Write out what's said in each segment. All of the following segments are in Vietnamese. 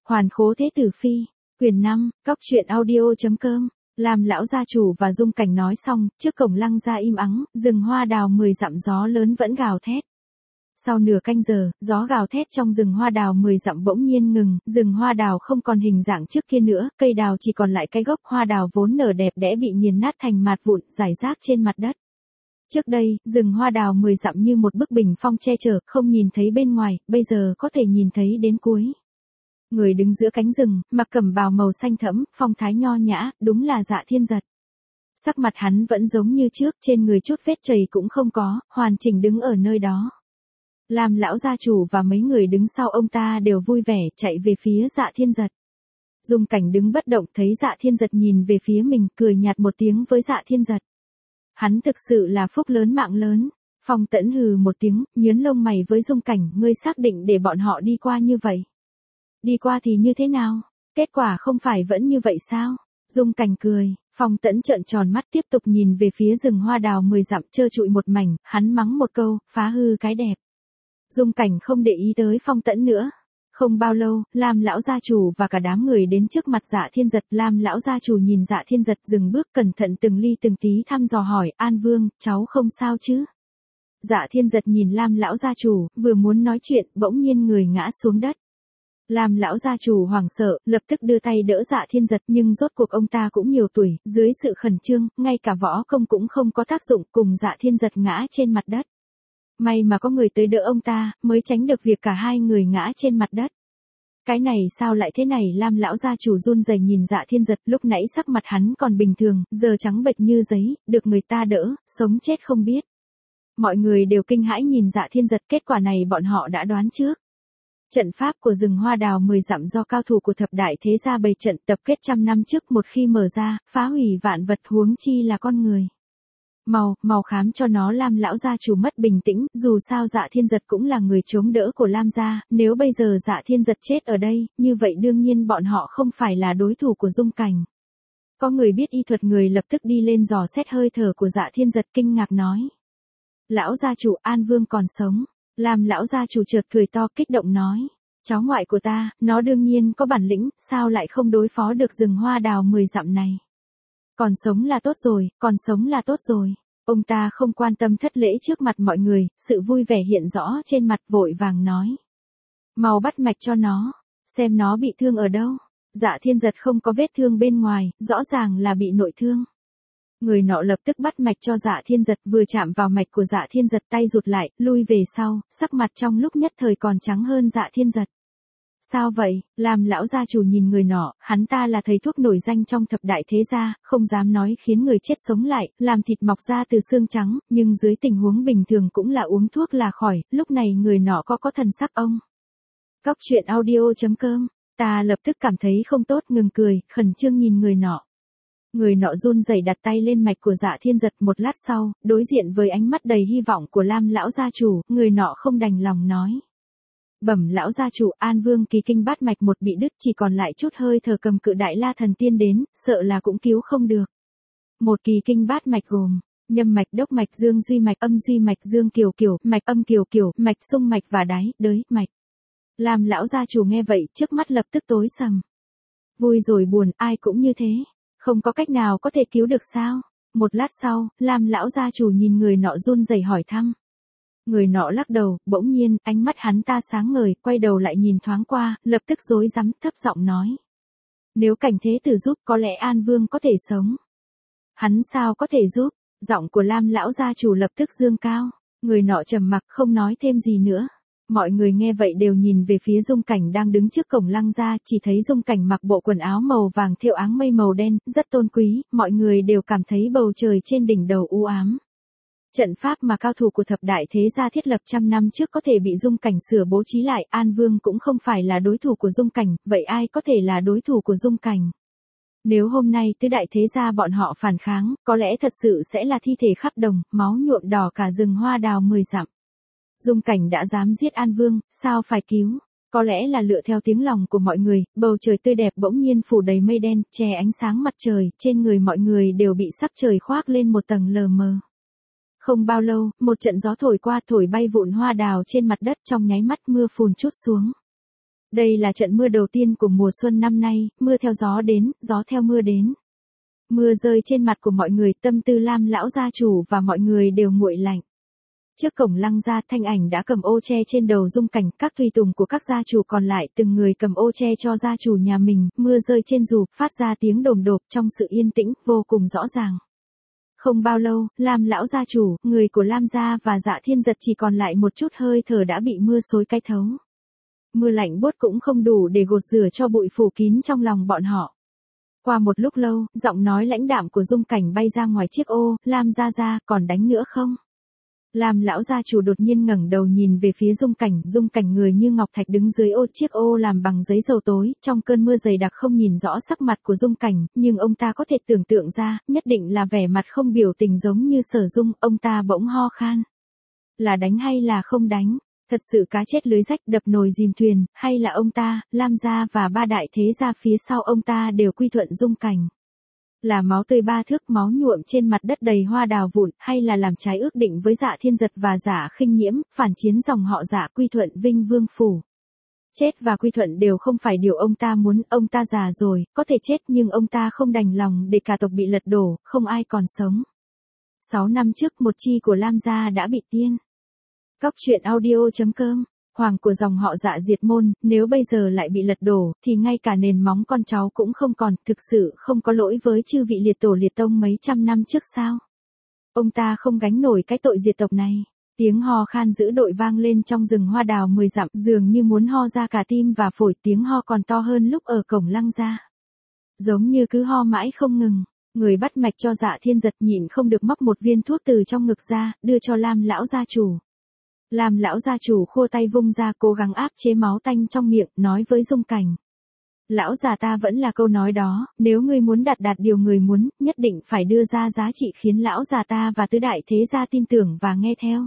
Hoàn Khố Thế Tử Phi, quyển 5, cóc truyện audio.com. Làm lão gia chủ và Dung Cảnh nói xong, trước cổng Lăng gia im ắng, rừng hoa đào 10 dặm gió lớn vẫn gào thét. Sau nửa canh giờ, gió gào thét trong rừng hoa đào 10 dặm bỗng nhiên ngừng, rừng hoa đào không còn hình dạng trước kia nữa, cây đào chỉ còn lại cái gốc hoa đào vốn nở đẹp đẽ bị nghiền nát thành mạt vụn, rải rác trên mặt đất. Trước đây, rừng hoa đào 10 dặm như một bức bình phong che chở, không nhìn thấy bên ngoài, bây giờ có thể nhìn thấy đến cuối. Người đứng giữa cánh rừng, mặc cẩm bào màu xanh thẫm, phong thái nho nhã, đúng là Dạ Thiên Giật. Sắc mặt hắn vẫn giống như trước, trên người chút vết chảy cũng không có, hoàn chỉnh đứng ở nơi đó. Làm lão gia chủ và mấy người đứng sau ông ta đều vui vẻ, chạy về phía Dạ Thiên Giật. Dung Cảnh đứng bất động thấy Dạ Thiên Giật nhìn về phía mình, cười nhạt một tiếng với Dạ Thiên Giật. Hắn thực sự là phúc lớn mạng lớn. Phong Tẫn hừ một tiếng, nhướng lông mày với Dung Cảnh, ngươi xác định để bọn họ đi qua như vậy. Đi qua thì như thế nào? Kết quả không phải vẫn như vậy sao? Dung Cảnh cười, Phong Tẫn trợn tròn mắt tiếp tục nhìn về phía rừng hoa đào 10 dặm trơ trụi một mảnh, hắn mắng một câu, phá hư cái đẹp. Dung Cảnh không để ý tới Phong Tẫn nữa. Không bao lâu, Lam lão gia chủ và cả đám người đến trước mặt Dạ Thiên Giật. Lam lão gia chủ nhìn Dạ Thiên Giật dừng bước cẩn thận từng ly từng tí thăm dò hỏi, An Vương, cháu không sao chứ? Dạ Thiên Giật nhìn Lam lão gia chủ, vừa muốn nói chuyện, bỗng nhiên người ngã xuống đất. Lam lão gia chủ hoảng sợ, lập tức đưa tay đỡ Dạ Thiên Giật, nhưng rốt cuộc ông ta cũng nhiều tuổi, dưới sự khẩn trương, ngay cả võ công cũng không có tác dụng, cùng Dạ Thiên Giật ngã trên mặt đất. May mà có người tới đỡ ông ta, mới tránh được việc cả hai người ngã trên mặt đất. Cái này sao lại thế này? Lam lão gia chủ run rẩy nhìn Dạ Thiên Giật, lúc nãy sắc mặt hắn còn bình thường, giờ trắng bệch như giấy, được người ta đỡ, sống chết không biết. Mọi người đều kinh hãi nhìn Dạ Thiên Giật, kết quả này bọn họ đã đoán trước. Trận pháp của rừng hoa đào 10 dặm do cao thủ của thập đại thế gia bày trận tập kết trăm năm trước, một khi mở ra, phá hủy vạn vật, huống chi là con người. Mau khám cho nó. Lam lão gia chủ mất bình tĩnh, dù sao Dạ Thiên Giật cũng là người chống đỡ của Lam gia, nếu bây giờ Dạ Thiên Giật chết ở đây, như vậy đương nhiên bọn họ không phải là đối thủ của Dung Cảnh. Có người biết y thuật, người lập tức đi lên dò xét hơi thở của Dạ Thiên Giật, kinh ngạc nói. Lão gia chủ, An Vương còn sống. Lam lão gia chủ chợt cười to, kích động nói. Cháu ngoại của ta, nó đương nhiên có bản lĩnh, sao lại không đối phó được rừng hoa đào 10 dặm này. Còn sống là tốt rồi, còn sống là tốt rồi. Ông ta không quan tâm thất lễ trước mặt mọi người, sự vui vẻ hiện rõ trên mặt, vội vàng nói. Mau bắt mạch cho nó, xem nó bị thương ở đâu. Dạ Thiên Giật không có vết thương bên ngoài, rõ ràng là bị nội thương. Người nọ lập tức bắt mạch cho Dạ Thiên Giật, vừa chạm vào mạch của Dạ Thiên Giật tay rụt lại, lui về sau, sắc mặt trong lúc nhất thời còn trắng hơn Dạ Thiên Giật. Sao vậy? Làm lão gia chủ nhìn người nọ, hắn ta là thầy thuốc nổi danh trong thập đại thế gia, không dám nói khiến người chết sống lại, làm thịt mọc ra từ xương trắng, nhưng dưới tình huống bình thường cũng là uống thuốc là khỏi, lúc này người nọ có thần sắc ông. Cóc truyện audio.com, ta lập tức cảm thấy không tốt, ngừng cười, khẩn trương nhìn người nọ. Người nọ run rẩy đặt tay lên mạch của Dạ Thiên Giật, một lát sau, đối diện với ánh mắt đầy hy vọng của Lam lão gia chủ, người nọ không đành lòng nói. Bẩm lão gia chủ, An Vương kỳ kinh bát mạch một bị đứt, chỉ còn lại chút hơi thở, cầm cự đại la thần tiên đến, sợ là cũng cứu không được. Một kỳ kinh bát mạch gồm nhâm mạch, đốc mạch, dương duy mạch, âm duy mạch, dương kiều kiều, mạch âm kiều kiều, mạch xung mạch và đáy, đới, mạch. Làm lão gia chủ nghe vậy, trước mắt lập tức tối sầm. Vui rồi buồn, ai cũng như thế. Không có cách nào có thể cứu được sao? Một lát sau, Lam lão gia chủ nhìn người nọ run rẩy hỏi thăm. Người nọ lắc đầu, bỗng nhiên, ánh mắt hắn ta sáng ngời, quay đầu lại nhìn thoáng qua, lập tức rối rắm, thấp giọng nói. Nếu Cảnh Thế Tử giúp, có lẽ An Vương có thể sống. Hắn sao có thể giúp? Giọng của Lam lão gia chủ lập tức dương cao. Người nọ trầm mặc không nói thêm gì nữa. Mọi người nghe vậy đều nhìn về phía Dung Cảnh đang đứng trước cổng Lăng gia, chỉ thấy Dung Cảnh mặc bộ quần áo màu vàng thêu áng mây màu đen, rất tôn quý, mọi người đều cảm thấy bầu trời trên đỉnh đầu u ám. Trận pháp mà cao thủ của thập đại thế gia thiết lập trăm năm trước có thể bị Dung Cảnh sửa bố trí lại, An Vương cũng không phải là đối thủ của Dung Cảnh, vậy ai có thể là đối thủ của Dung Cảnh? Nếu hôm nay tứ đại thế gia bọn họ phản kháng, có lẽ thật sự sẽ là thi thể khắp đồng, máu nhuộm đỏ cả rừng hoa đào 10 dặm. Dung Cảnh đã dám giết An Vương, sao phải cứu? Có lẽ là lựa theo tiếng lòng của mọi người, bầu trời tươi đẹp bỗng nhiên phủ đầy mây đen, che ánh sáng mặt trời, trên người mọi người đều bị sắc trời khoác lên một tầng lờ mờ. Không bao lâu, một trận gió thổi qua, thổi bay vụn hoa đào trên mặt đất, trong nháy mắt mưa phùn trút xuống. Đây là trận mưa đầu tiên của mùa xuân năm nay, mưa theo gió đến, gió theo mưa đến. Mưa rơi trên mặt của mọi người, tâm tư Lam lão gia chủ và mọi người đều nguội lạnh. Trước cổng Lăng gia, Thanh Ảnh đã cầm ô che trên đầu Dung Cảnh, các tùy tùng của các gia chủ còn lại từng người cầm ô che cho gia chủ nhà mình, mưa rơi trên dù, phát ra tiếng đồm đột trong sự yên tĩnh, vô cùng rõ ràng. Không bao lâu, Lam lão gia chủ, người của Lam gia và Dạ Thiên Giật chỉ còn lại một chút hơi thở đã bị mưa xối cái thấu. Mưa lạnh buốt cũng không đủ để gột rửa cho bụi phủ kín trong lòng bọn họ. Qua một lúc lâu, giọng nói lãnh đạm của Dung Cảnh bay ra ngoài chiếc ô, Lam gia còn đánh nữa không? Lam lão gia chủ đột nhiên ngẩng đầu nhìn về phía Dung Cảnh người như ngọc thạch đứng dưới chiếc ô làm bằng giấy dầu tối, trong cơn mưa dày đặc không nhìn rõ sắc mặt của Dung Cảnh, nhưng ông ta có thể tưởng tượng ra, nhất định là vẻ mặt không biểu tình giống như Sở Dung, ông ta bỗng ho khan. Là đánh hay là không đánh? Thật sự cá chết lưới rách, đập nồi dìm thuyền, hay là ông ta, Lam gia và ba đại thế gia phía sau ông ta đều quy thuận Dung Cảnh? Là máu tươi ba thước, máu nhuộm trên mặt đất đầy hoa đào vụn, hay là làm trái ước định với Dạ Thiên Giật và Dạ Khinh Nhiễm, phản chiến dòng họ Dạ, quy thuận Vinh Vương phủ? Chết và quy thuận đều không phải điều ông ta muốn, ông ta già rồi, có thể chết nhưng ông ta không đành lòng để cả tộc bị lật đổ, không ai còn sống. 6 năm trước một chi của Lam gia đã bị tiên. Cóc truyện audio.com, hoàng của dòng họ Dạ diệt môn, nếu bây giờ lại bị lật đổ, thì ngay cả nền móng con cháu cũng không còn, thực sự không có lỗi với chư vị liệt tổ liệt tông mấy trăm năm trước sao? Ông ta không gánh nổi cái tội diệt tộc này. Tiếng ho khan dữ dội vang lên trong rừng hoa đào 10 dặm, dường như muốn ho ra cả tim và phổi, tiếng ho còn to hơn lúc ở cổng Lăng gia. Giống như cứ ho mãi không ngừng. Người bắt mạch cho Dạ Thiên Giật nhịn không được móc một viên thuốc từ trong ngực ra, đưa cho Lam lão gia chủ. Lam lão gia chủ khua tay vung ra, cố gắng áp chế máu tanh trong miệng, nói với Dung Cảnh. Lão già ta vẫn là câu nói đó, nếu ngươi muốn đạt điều người muốn, nhất định phải đưa ra giá trị khiến lão già ta và tứ đại thế gia tin tưởng và nghe theo.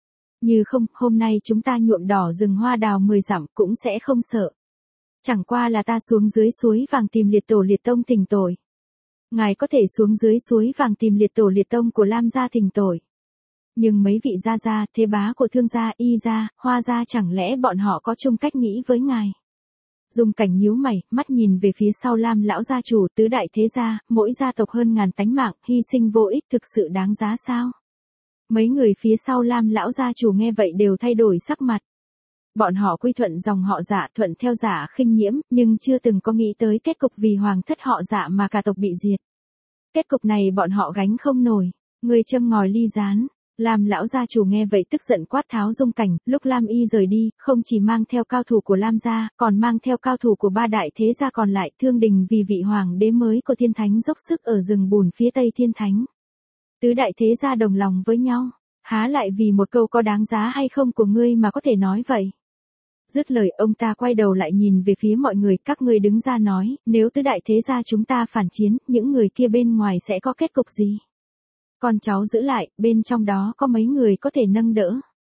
Như không, hôm nay chúng ta nhuộm đỏ rừng hoa đào 10 dặm cũng sẽ không sợ. Chẳng qua là ta xuống dưới suối vàng tìm liệt tổ liệt tông thỉnh tội. Ngài có thể xuống dưới suối vàng tìm liệt tổ liệt tông của Lam gia thỉnh tội. Nhưng mấy vị gia, thế bá của Thương gia, Y gia, Hoa gia chẳng lẽ bọn họ có chung cách nghĩ với ngài? Dung Cảnh nhíu mày, mắt nhìn về phía sau Lam lão gia chủ, tứ đại thế gia, mỗi gia tộc hơn ngàn tánh mạng, hy sinh vô ích thực sự đáng giá sao? Mấy người phía sau Lam lão gia chủ nghe vậy đều thay đổi sắc mặt. Bọn họ quy thuận dòng họ Dạ, thuận theo Dạ Khinh Nhiễm, nhưng chưa từng có nghĩ tới kết cục vì hoàng thất họ Dạ mà cả tộc bị diệt. Kết cục này bọn họ gánh không nổi. Người châm ngòi ly gián. Lam lão gia chủ nghe vậy tức giận quát tháo Dung Cảnh, lúc Lam y rời đi, không chỉ mang theo cao thủ của Lam gia, còn mang theo cao thủ của ba đại thế gia còn lại, Thương Đình vì vị hoàng đế mới của Thiên Thánh dốc sức ở rừng bùn phía tây Thiên Thánh. Tứ đại thế gia đồng lòng với nhau, há lại vì một câu có đáng giá hay không của ngươi mà có thể nói vậy. Dứt lời ông ta quay đầu lại nhìn về phía mọi người, các ngươi đứng ra nói, nếu tứ đại thế gia chúng ta phản chiến, những người kia bên ngoài sẽ có kết cục gì? Con cháu giữ lại, bên trong đó có mấy người có thể nâng đỡ.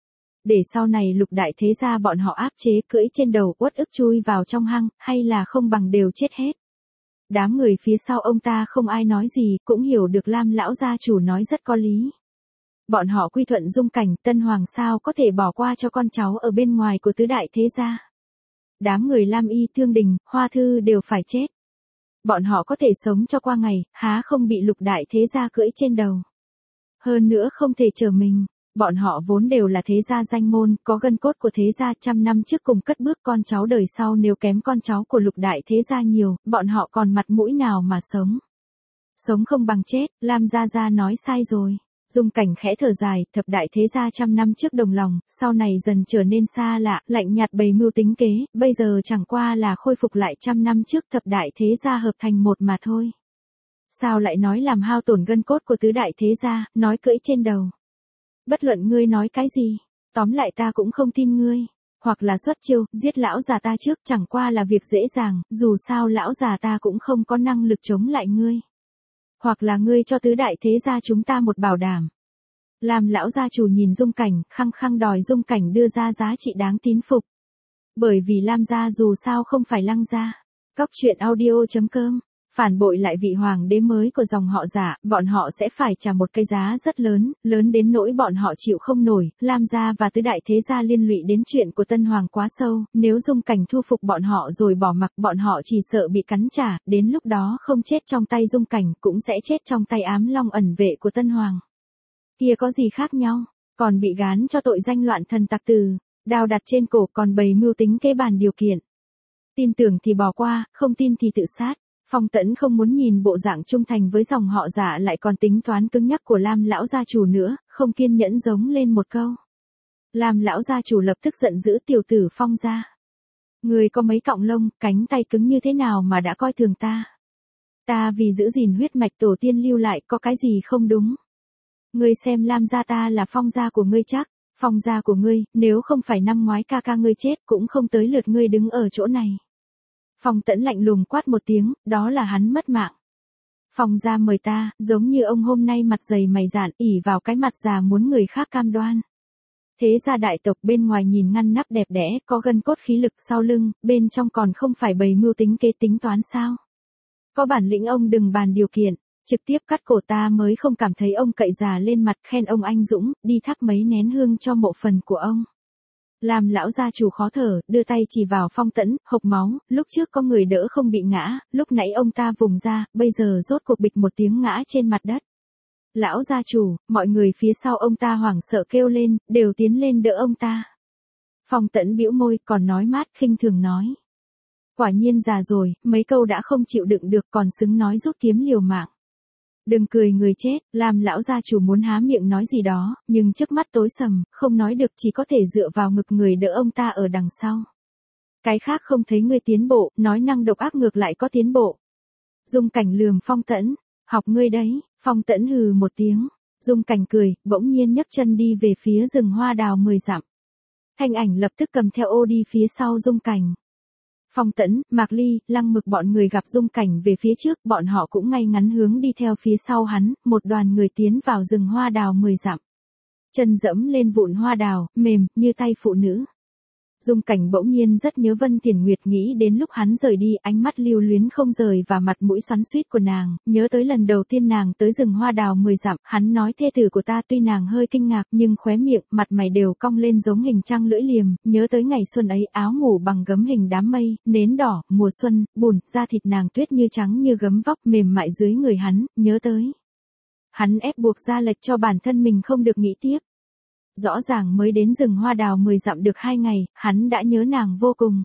Để sau này lục đại thế gia bọn họ áp chế cưỡi trên đầu uất ức chui vào trong hang, hay là không bằng đều chết hết. Đám người phía sau ông ta không ai nói gì, cũng hiểu được Lam lão gia chủ nói rất có lý. Bọn họ quy thuận Dung Cảnh, Tân Hoàng sao có thể bỏ qua cho con cháu ở bên ngoài của tứ đại thế gia. Đám người Lam y, Thương Đình, Hoa Thư đều phải chết. Bọn họ có thể sống cho qua ngày, há không bị lục đại thế gia cưỡi trên đầu. Hơn nữa không thể chờ mình, bọn họ vốn đều là thế gia danh môn, có gân cốt của thế gia, 100 năm trước cùng cất bước, con cháu đời sau nếu kém con cháu của lục đại thế gia nhiều, bọn họ còn mặt mũi nào mà sống. Sống không bằng chết, Lam gia nói sai rồi. Dung Cảnh khẽ thở dài, thập đại thế gia 100 năm trước đồng lòng, sau này dần trở nên xa lạ, lạnh nhạt bày mưu tính kế, bây giờ chẳng qua là khôi phục lại 100 năm trước thập đại thế gia hợp thành một mà thôi. Sao lại nói làm hao tổn gân cốt của tứ đại thế gia, nói cưỡi trên đầu. Bất luận ngươi nói cái gì, tóm lại ta cũng không tin ngươi. Hoặc là xuất chiêu, giết lão già ta trước, chẳng qua là việc dễ dàng, dù sao lão già ta cũng không có năng lực chống lại ngươi. Hoặc là ngươi cho tứ đại thế gia chúng ta một bảo đảm. Làm lão gia chủ nhìn Dung Cảnh, khăng khăng đòi Dung Cảnh đưa ra giá trị đáng tín phục. Bởi vì Lam gia dù sao không phải Lăng gia. Cóc truyện audio.com Phản bội lại vị hoàng đế mới của dòng họ Dạ, bọn họ sẽ phải trả một cái giá rất lớn, lớn đến nỗi bọn họ chịu không nổi. Lam gia và tứ đại thế gia liên lụy đến chuyện của tân hoàng quá sâu, nếu Dung Cảnh thu phục bọn họ rồi bỏ mặc bọn họ chỉ sợ bị cắn trả, đến lúc đó không chết trong tay Dung Cảnh cũng sẽ chết trong tay ám long ẩn vệ của tân hoàng. Kia có gì khác nhau, còn bị gán cho tội danh loạn thần tặc tử, đao đặt trên cổ, còn bày mưu tính kế bàn điều kiện. Tin tưởng thì bỏ qua, không tin thì tự sát. Phong Tẫn không muốn nhìn bộ dạng trung thành với dòng họ Dạ lại còn tính toán cứng nhắc của Lam lão gia chủ nữa, không kiên nhẫn giống lên một câu. Lam lão gia chủ lập tức giận dữ, tiểu tử Phong gia. Người có mấy cọng lông, cánh tay cứng như thế nào mà đã coi thường ta. Ta vì giữ gìn huyết mạch tổ tiên lưu lại, có cái gì không đúng. Ngươi xem Lam gia ta là Phong gia của ngươi chắc, Phong gia của ngươi, nếu không phải năm ngoái ca ca ngươi chết cũng không tới lượt ngươi đứng ở chỗ này. Phong Tẫn lạnh lùng quát một tiếng, đó là hắn mất mạng. Phong gia mời ta, giống như ông hôm nay mặt dày mày dạn, ỉ vào cái mặt già muốn người khác cam đoan. Thế gia đại tộc bên ngoài nhìn ngăn nắp đẹp đẽ, có gân cốt khí lực sau lưng, bên trong còn không phải bày mưu tính kế tính toán sao. Có bản lĩnh ông đừng bàn điều kiện, trực tiếp cắt cổ ta mới không cảm thấy ông cậy già lên mặt, khen ông anh dũng, đi thắp mấy nén hương cho mộ phần của ông. Làm lão gia chủ khó thở, đưa tay chỉ vào Phong Tẫn, hộc máu, lúc trước có người đỡ không bị ngã, lúc nãy ông ta vùng ra, bây giờ rốt cuộc bịch một tiếng ngã trên mặt đất. Lão gia chủ, mọi người phía sau ông ta hoảng sợ kêu lên, đều tiến lên đỡ ông ta. Phong Tẫn bĩu môi, còn nói mát khinh thường nói. Quả nhiên già rồi, mấy câu đã không chịu đựng được, còn xứng nói rút kiếm liều mạng. Đừng cười người chết, làm lão gia chủ muốn há miệng nói gì đó, nhưng trước mắt tối sầm, không nói được, chỉ có thể dựa vào ngực người đỡ ông ta ở đằng sau. Cái khác không thấy ngươi tiến bộ, nói năng độc ác ngược lại có tiến bộ. Dung Cảnh lườm Phong Tẫn, học ngươi đấy. Phong Tẫn hừ một tiếng, Dung Cảnh cười, bỗng nhiên nhấc chân đi về phía rừng hoa đào 10 dặm. Thanh Ảnh lập tức cầm theo ô đi phía sau Dung Cảnh. Phong Tẫn, Mạc Ly, Lăng Mực bọn người gặp Dung Cảnh về phía trước, bọn họ cũng ngay ngắn hướng đi theo phía sau hắn, một đoàn người tiến vào rừng hoa đào 10 dặm. Chân dẫm lên vụn hoa đào, mềm, như tay phụ nữ. Dung Cảnh bỗng nhiên rất nhớ Vân Tiền Nguyệt, nghĩ đến lúc hắn rời đi, ánh mắt lưu luyến không rời và mặt mũi xoắn xuýt của nàng, nhớ tới lần đầu tiên nàng tới rừng hoa đào 10 dặm, hắn nói thê tử của ta, tuy nàng hơi kinh ngạc nhưng khóe miệng, mặt mày đều cong lên giống hình trăng lưỡi liềm, nhớ tới ngày xuân ấy, áo ngủ bằng gấm hình đám mây, nến đỏ, mùa xuân, bùn, da thịt nàng tuyết như trắng như gấm vóc mềm mại dưới người hắn, nhớ tới. Hắn ép buộc ra lệch cho bản thân mình không được nghĩ tiếp. Rõ ràng mới đến rừng hoa đào 10 dặm được 2 ngày, hắn đã nhớ nàng vô cùng.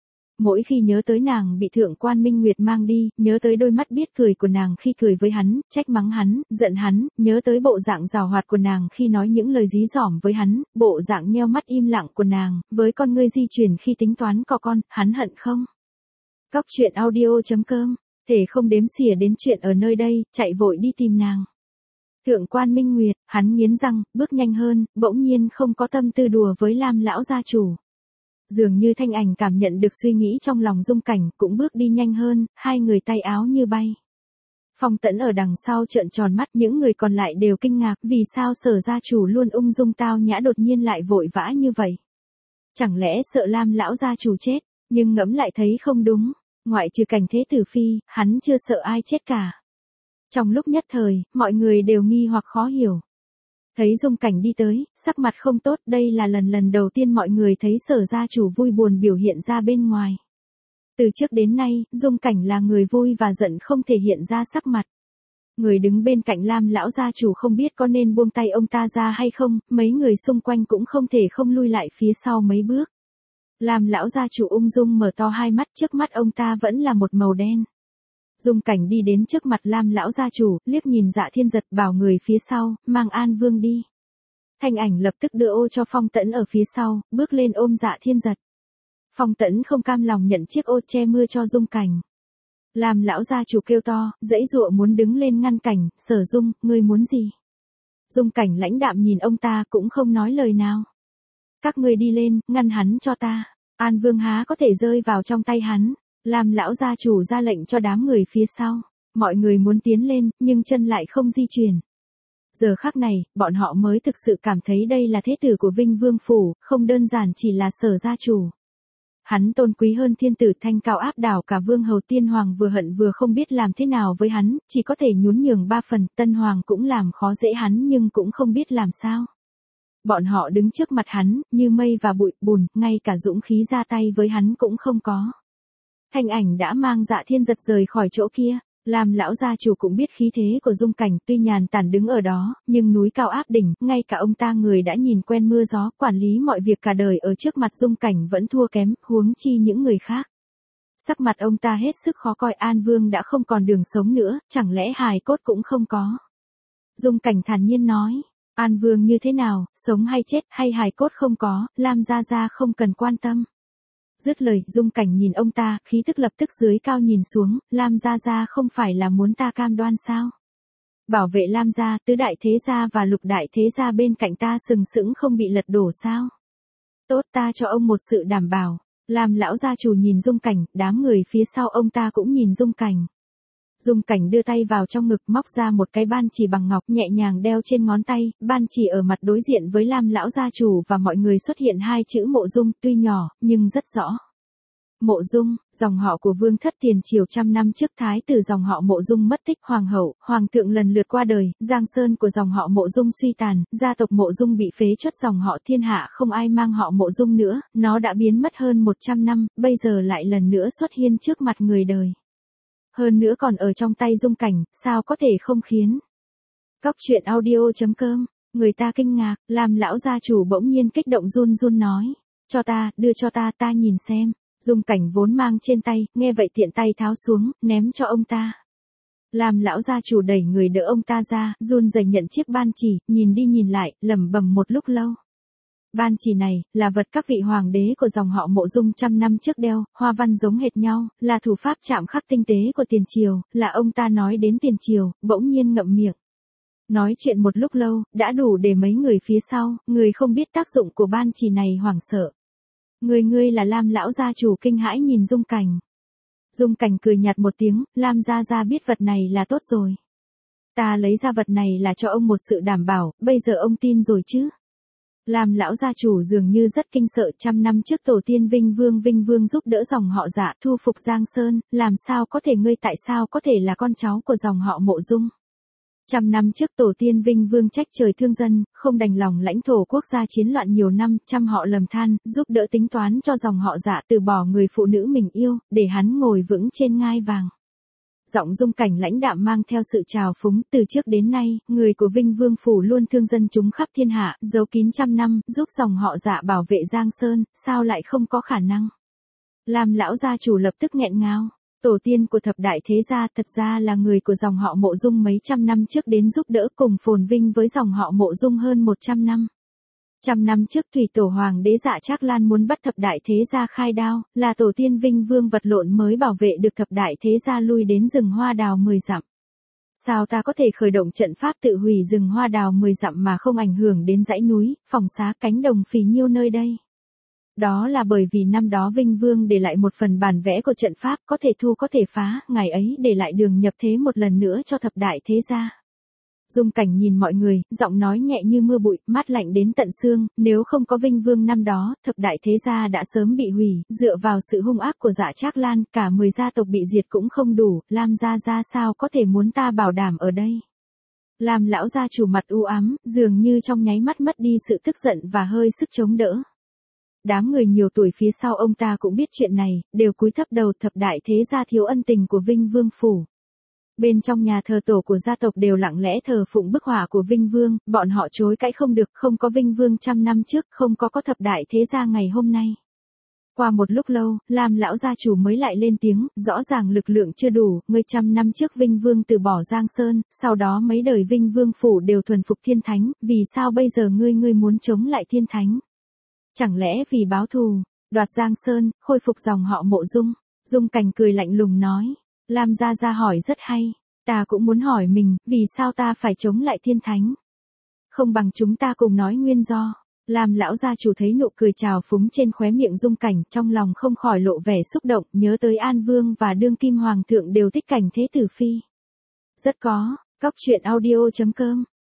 Mỗi khi nhớ tới nàng bị Thượng Quan Minh Nguyệt mang đi, nhớ tới đôi mắt biết cười của nàng khi cười với hắn, trách mắng hắn, giận hắn, nhớ tới bộ dạng giàu hoạt của nàng khi nói những lời dí dỏm với hắn, bộ dạng nheo mắt im lặng của nàng, với con ngươi di chuyển khi tính toán co con, hắn hận không? Cóc truyện audio.com, thể không đếm xỉa đến chuyện ở nơi đây, chạy vội đi tìm nàng. Thượng Quan Minh Nguyệt, hắn nghiến răng, bước nhanh hơn, bỗng nhiên không có tâm tư đùa với Lam lão gia chủ. Dường như Thanh Ảnh cảm nhận được suy nghĩ trong lòng Dung Cảnh, cũng bước đi nhanh hơn, hai người tay áo như bay. Phong Tẫn ở đằng sau trợn tròn mắt, những người còn lại đều kinh ngạc, vì sao Sở gia chủ luôn ung dung tao nhã đột nhiên lại vội vã như vậy? Chẳng lẽ sợ Lam lão gia chủ chết, nhưng ngẫm lại thấy không đúng, ngoại trừ Cảnh Thế Tử phi, hắn chưa sợ ai chết cả. Trong lúc nhất thời, mọi người đều nghi hoặc khó hiểu. Thấy Dung Cảnh đi tới, sắc mặt không tốt, đây là lần đầu tiên mọi người thấy Sở gia chủ vui buồn biểu hiện ra bên ngoài. Từ trước đến nay, Dung Cảnh là người vui và giận không thể hiện ra sắc mặt. Người đứng bên cạnh Lam lão gia chủ không biết có nên buông tay ông ta ra hay không, mấy người xung quanh cũng không thể không lui lại phía sau mấy bước. Lam lão gia chủ ung dung mở to hai mắt, trước mắt ông ta vẫn là một màu đen. Dung Cảnh đi đến trước mặt Lam lão gia chủ, liếc nhìn Dạ Thiên Giật, bảo người phía sau, mang An Vương đi. Thanh Ảnh lập tức đưa ô cho Phong Tẫn ở phía sau, bước lên ôm Dạ Thiên Giật. Phong Tẫn không cam lòng nhận chiếc ô che mưa cho Dung Cảnh. Lam lão gia chủ kêu to, giãy giụa muốn đứng lên ngăn Cảnh, Sở Dung, ngươi muốn gì? Dung Cảnh lãnh đạm nhìn ông ta cũng không nói lời nào. Các ngươi đi lên, ngăn hắn cho ta. An Vương há có thể rơi vào trong tay hắn. Lam lão gia chủ ra lệnh cho đám người phía sau. Mọi người muốn tiến lên, nhưng chân lại không di chuyển. Giờ khắc này, bọn họ mới thực sự cảm thấy đây là thế tử của Vinh Vương Phủ, không đơn giản chỉ là Sở gia chủ. Hắn tôn quý hơn thiên tử, thanh cao áp đảo cả vương hầu, tiên hoàng vừa hận vừa không biết làm thế nào với hắn, chỉ có thể nhún nhường 3 phần, tân hoàng cũng làm khó dễ hắn nhưng cũng không biết làm sao. Bọn họ đứng trước mặt hắn, như mây và bụi bùn, ngay cả dũng khí ra tay với hắn cũng không có. Thanh ảnh đã mang Dạ Thiên giật rời khỏi chỗ kia. Lam lão gia chủ cũng biết khí thế của Dung Cảnh, tuy nhàn tản đứng ở đó, nhưng núi cao áp đỉnh, ngay cả ông ta người đã nhìn quen mưa gió, quản lý mọi việc cả đời ở trước mặt Dung Cảnh vẫn thua kém, huống chi những người khác. Sắc mặt ông ta hết sức khó coi, An Vương đã không còn đường sống nữa, chẳng lẽ hài cốt cũng không có. Dung Cảnh thản nhiên nói, An Vương như thế nào, sống hay chết hay hài cốt không có, Lam gia gia không cần quan tâm. Dứt lời, Dung Cảnh nhìn ông ta, khí tức lập tức dưới cao nhìn xuống, Lam gia gia không phải là muốn ta cam đoan sao? Bảo vệ Lam gia, tứ đại thế gia và lục đại thế gia bên cạnh ta sừng sững không bị lật đổ sao? Tốt, ta cho ông một sự đảm bảo. Lam lão gia chủ nhìn Dung Cảnh, đám người phía sau ông ta cũng nhìn Dung Cảnh. Dung Cảnh đưa tay vào trong ngực, móc ra một cái ban chỉ bằng ngọc nhẹ nhàng đeo trên ngón tay, ban chỉ ở mặt đối diện với Lam lão gia chủ và mọi người xuất hiện 2 chữ Mộ Dung, tuy nhỏ, nhưng rất rõ. Mộ Dung, dòng họ của Vương thất tiền triều trăm năm trước, thái tử dòng họ Mộ Dung mất tích, hoàng hậu, hoàng thượng lần lượt qua đời, giang sơn của dòng họ Mộ Dung suy tàn, gia tộc Mộ Dung bị phế truất, dòng họ thiên hạ không ai mang họ Mộ Dung nữa, nó đã biến mất hơn 100 năm, bây giờ lại lần nữa xuất hiện trước mặt người đời. Hơn nữa còn ở trong tay Dung Cảnh, sao có thể không khiến. Cóc truyện audio.com, người ta kinh ngạc, làm lão gia chủ bỗng nhiên kích động run run nói. Cho ta, đưa cho ta, ta nhìn xem. Dung Cảnh vốn mang trên tay, nghe vậy tiện tay tháo xuống, ném cho ông ta. Làm lão gia chủ đẩy người đỡ ông ta ra, run rẩy nhận chiếc ban chỉ, nhìn đi nhìn lại, lẩm bẩm một lúc lâu. Ban chỉ này, là vật các vị hoàng đế của dòng họ Mộ Dung trăm năm trước đeo, hoa văn giống hệt nhau, là thủ pháp chạm khắc tinh tế của tiền triều, là ông ta nói đến tiền triều, bỗng nhiên ngậm miệng. Nói chuyện một lúc lâu, đã đủ để mấy người phía sau, người không biết tác dụng của ban chỉ này hoảng sợ. Ngươi là Lam lão gia chủ kinh hãi nhìn Dung Cảnh. Dung Cảnh cười nhạt một tiếng, Lam gia gia biết vật này là tốt rồi. Ta lấy ra vật này là cho ông một sự đảm bảo, bây giờ ông tin rồi chứ? Lam lão gia chủ dường như rất kinh sợ, trăm năm trước tổ tiên Vinh Vương giúp đỡ dòng họ Dạ thu phục Giang Sơn, làm sao có thể ngươi tại sao có thể là con cháu của dòng họ Mộ Dung? Trăm năm trước tổ tiên Vinh Vương trách trời thương dân, không đành lòng lãnh thổ quốc gia chiến loạn nhiều năm, trăm họ lầm than, giúp đỡ tính toán cho dòng họ Dạ từ bỏ người phụ nữ mình yêu, để hắn ngồi vững trên ngai vàng. Giọng Dung Cảnh lãnh đạm mang theo sự trào phúng, từ trước đến nay, người của Vinh Vương phủ luôn thương dân chúng khắp thiên hạ, giấu kín trăm năm, giúp dòng họ Dạ bảo vệ Giang Sơn, sao lại không có khả năng? Lam lão gia chủ lập tức nghẹn ngào. Tổ tiên của thập đại thế gia thật ra là người của dòng họ Mộ Dung mấy trăm năm trước đến giúp đỡ cùng phồn vinh với dòng họ Mộ Dung hơn 100 năm. Trăm năm trước thủy tổ hoàng đế Dạ Trác Lan muốn bắt thập đại thế gia khai đao, là tổ tiên Vinh Vương vật lộn mới bảo vệ được thập đại thế gia lui đến rừng hoa đào 10 dặm. Sao ta có thể khởi động trận pháp tự hủy rừng hoa đào 10 dặm mà không ảnh hưởng đến dãy núi, phòng xá, cánh đồng phì nhiêu nơi đây? Đó là bởi vì năm đó Vinh Vương để lại một phần bản vẽ của trận pháp, có thể thu có thể phá, ngày ấy để lại đường nhập thế một lần nữa cho thập đại thế gia. Dung Cảnh nhìn mọi người, giọng nói nhẹ như mưa bụi, mát lạnh đến tận xương, nếu không có Vinh Vương năm đó, thập đại thế gia đã sớm bị hủy, dựa vào sự hung ác của Dạ Trác Lan, cả 10 gia tộc bị diệt cũng không đủ, Lam gia gia sao có thể muốn ta bảo đảm ở đây. Lam lão gia chủ mặt u ám, dường như trong nháy mắt mất đi sự tức giận và hơi sức chống đỡ. Đám người nhiều tuổi phía sau ông ta cũng biết chuyện này, đều cúi thấp đầu, thập đại thế gia thiếu ân tình của Vinh Vương phủ. Bên trong nhà thờ tổ của gia tộc đều lặng lẽ thờ phụng bức họa của Vinh Vương, bọn họ chối cãi không được, không có Vinh Vương trăm năm trước, không có thập đại thế gia ngày hôm nay. Qua một lúc lâu, Lam lão gia chủ mới lại lên tiếng, rõ ràng lực lượng chưa đủ, ngươi trăm năm trước Vinh Vương từ bỏ Giang Sơn, sau đó mấy đời Vinh Vương phủ đều thuần phục thiên thánh, vì sao bây giờ ngươi muốn chống lại thiên thánh? Chẳng lẽ vì báo thù, đoạt Giang Sơn, khôi phục dòng họ Mộ Dung? Dung Cảnh cười lạnh lùng nói. Lam gia gia hỏi rất hay, ta cũng muốn hỏi mình, vì sao ta phải chống lại thiên thánh? Không bằng chúng ta cùng nói nguyên do. Lam lão gia chủ thấy nụ cười trào phúng trên khóe miệng Dung Cảnh, trong lòng không khỏi lộ vẻ xúc động, nhớ tới An Vương và đương kim hoàng thượng đều thích cảnh thế tử phi. Rất có, cóc truyện audio.com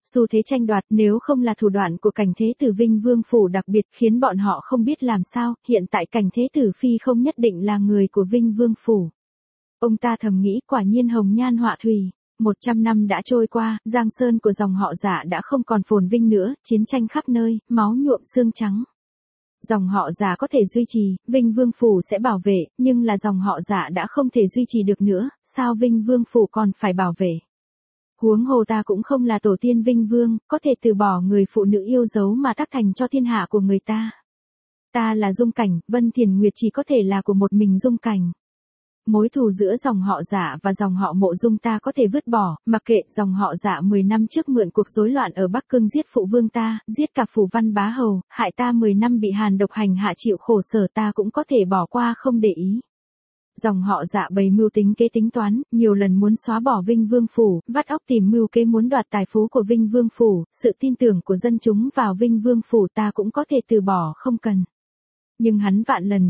Xu thế tranh đoạt nếu không là thủ đoạn của cảnh thế tử Vinh Vương Phủ đặc biệt khiến bọn họ không biết làm sao, hiện tại cảnh thế tử Phi không nhất định là người của Vinh Vương Phủ. Ông ta thầm nghĩ quả nhiên hồng nhan họa thủy. 100 năm đã trôi qua, giang sơn của dòng họ Dạ đã không còn phồn vinh nữa, chiến tranh khắp nơi, máu nhuộm xương trắng. Dòng họ Dạ có thể duy trì, Vinh Vương Phủ sẽ bảo vệ, nhưng là dòng họ Dạ đã không thể duy trì được nữa, sao Vinh Vương Phủ còn phải bảo vệ? Huống hồ ta cũng không là tổ tiên Vinh Vương, có thể từ bỏ người phụ nữ yêu dấu mà tác thành cho thiên hạ của người ta. Ta là Dung Cảnh, Vân Thiền Nguyệt chỉ có thể là của một mình Dung Cảnh. Mối thù giữa dòng họ Dạ và dòng họ Mộ Dung ta có thể vứt bỏ, mặc kệ dòng họ Dạ 10 năm trước mượn cuộc rối loạn ở Bắc Cương giết phụ vương ta, giết cả phủ văn bá hầu, hại ta 10 năm bị hàn độc hành hạ chịu khổ sở ta cũng có thể bỏ qua không để ý. Dòng họ Dạ bày mưu tính kế tính toán, nhiều lần muốn xóa bỏ Vinh Vương Phủ, vắt óc tìm mưu kế muốn đoạt tài phú của Vinh Vương Phủ, sự tin tưởng của dân chúng vào Vinh Vương Phủ ta cũng có thể từ bỏ không cần. Nhưng hắn vạn lần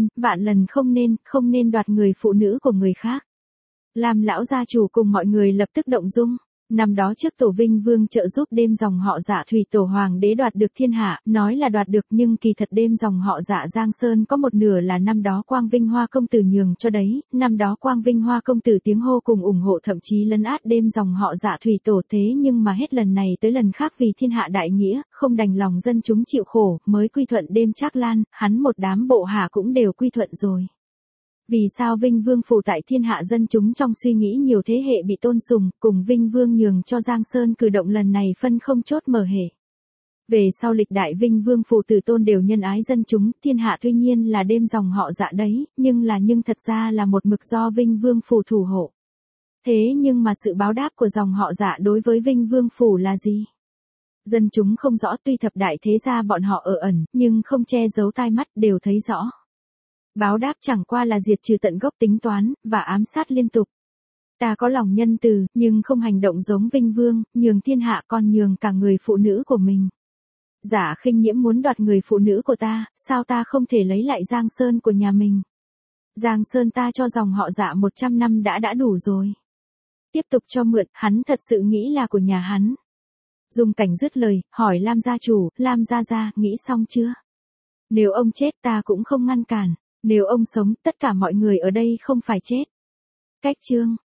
không nên đoạt người phụ nữ của người khác. Làm lão gia chủ cùng mọi người lập tức động dung. Năm đó trước tổ Vinh Vương trợ giúp đêm dòng họ Dạ thủy tổ hoàng đế đoạt được thiên hạ, nói là đoạt được nhưng kỳ thật đêm dòng họ Dạ Giang Sơn có một nửa là năm đó Quang Vinh Hoa công tử nhường cho đấy, năm đó Quang Vinh Hoa công tử tiếng hô cùng ủng hộ thậm chí lấn át đêm dòng họ Dạ thủy tổ thế nhưng mà hết lần này tới lần khác vì thiên hạ đại nghĩa, không đành lòng dân chúng chịu khổ, mới quy thuận đêm Trác Lan, hắn một đám bộ hạ cũng đều quy thuận rồi. Vì sao Vinh Vương Phủ tại thiên hạ dân chúng trong suy nghĩ nhiều thế hệ bị tôn sùng, cùng Vinh Vương nhường cho Giang Sơn cử động lần này phân không chốt mở hệ. Về sau lịch đại Vinh Vương Phủ tử tôn đều nhân ái dân chúng, thiên hạ tuy nhiên là đêm dòng họ Dạ đấy, nhưng thật ra là một mực do Vinh Vương Phủ thủ hộ. Thế nhưng mà sự báo đáp của dòng họ Dạ đối với Vinh Vương Phủ là gì? Dân chúng không rõ tuy thập đại thế gia bọn họ ở ẩn, nhưng không che giấu tai mắt đều thấy rõ. Báo đáp chẳng qua là diệt trừ tận gốc tính toán, và ám sát liên tục. Ta có lòng nhân từ, nhưng không hành động giống Vinh Vương, nhường thiên hạ còn nhường cả người phụ nữ của mình. Giả Khinh Nhiễm muốn đoạt người phụ nữ của ta, sao ta không thể lấy lại Giang Sơn của nhà mình? Giang Sơn ta cho dòng họ Dạ 100 năm đã đủ rồi. Tiếp tục cho mượn, hắn thật sự nghĩ là của nhà hắn. Dung Cảnh dứt lời, hỏi Lam gia chủ, Lam gia, nghĩ xong chưa? Nếu ông chết ta cũng không ngăn cản. Nếu ông sống, tất cả mọi người ở đây không phải chết. Cách chương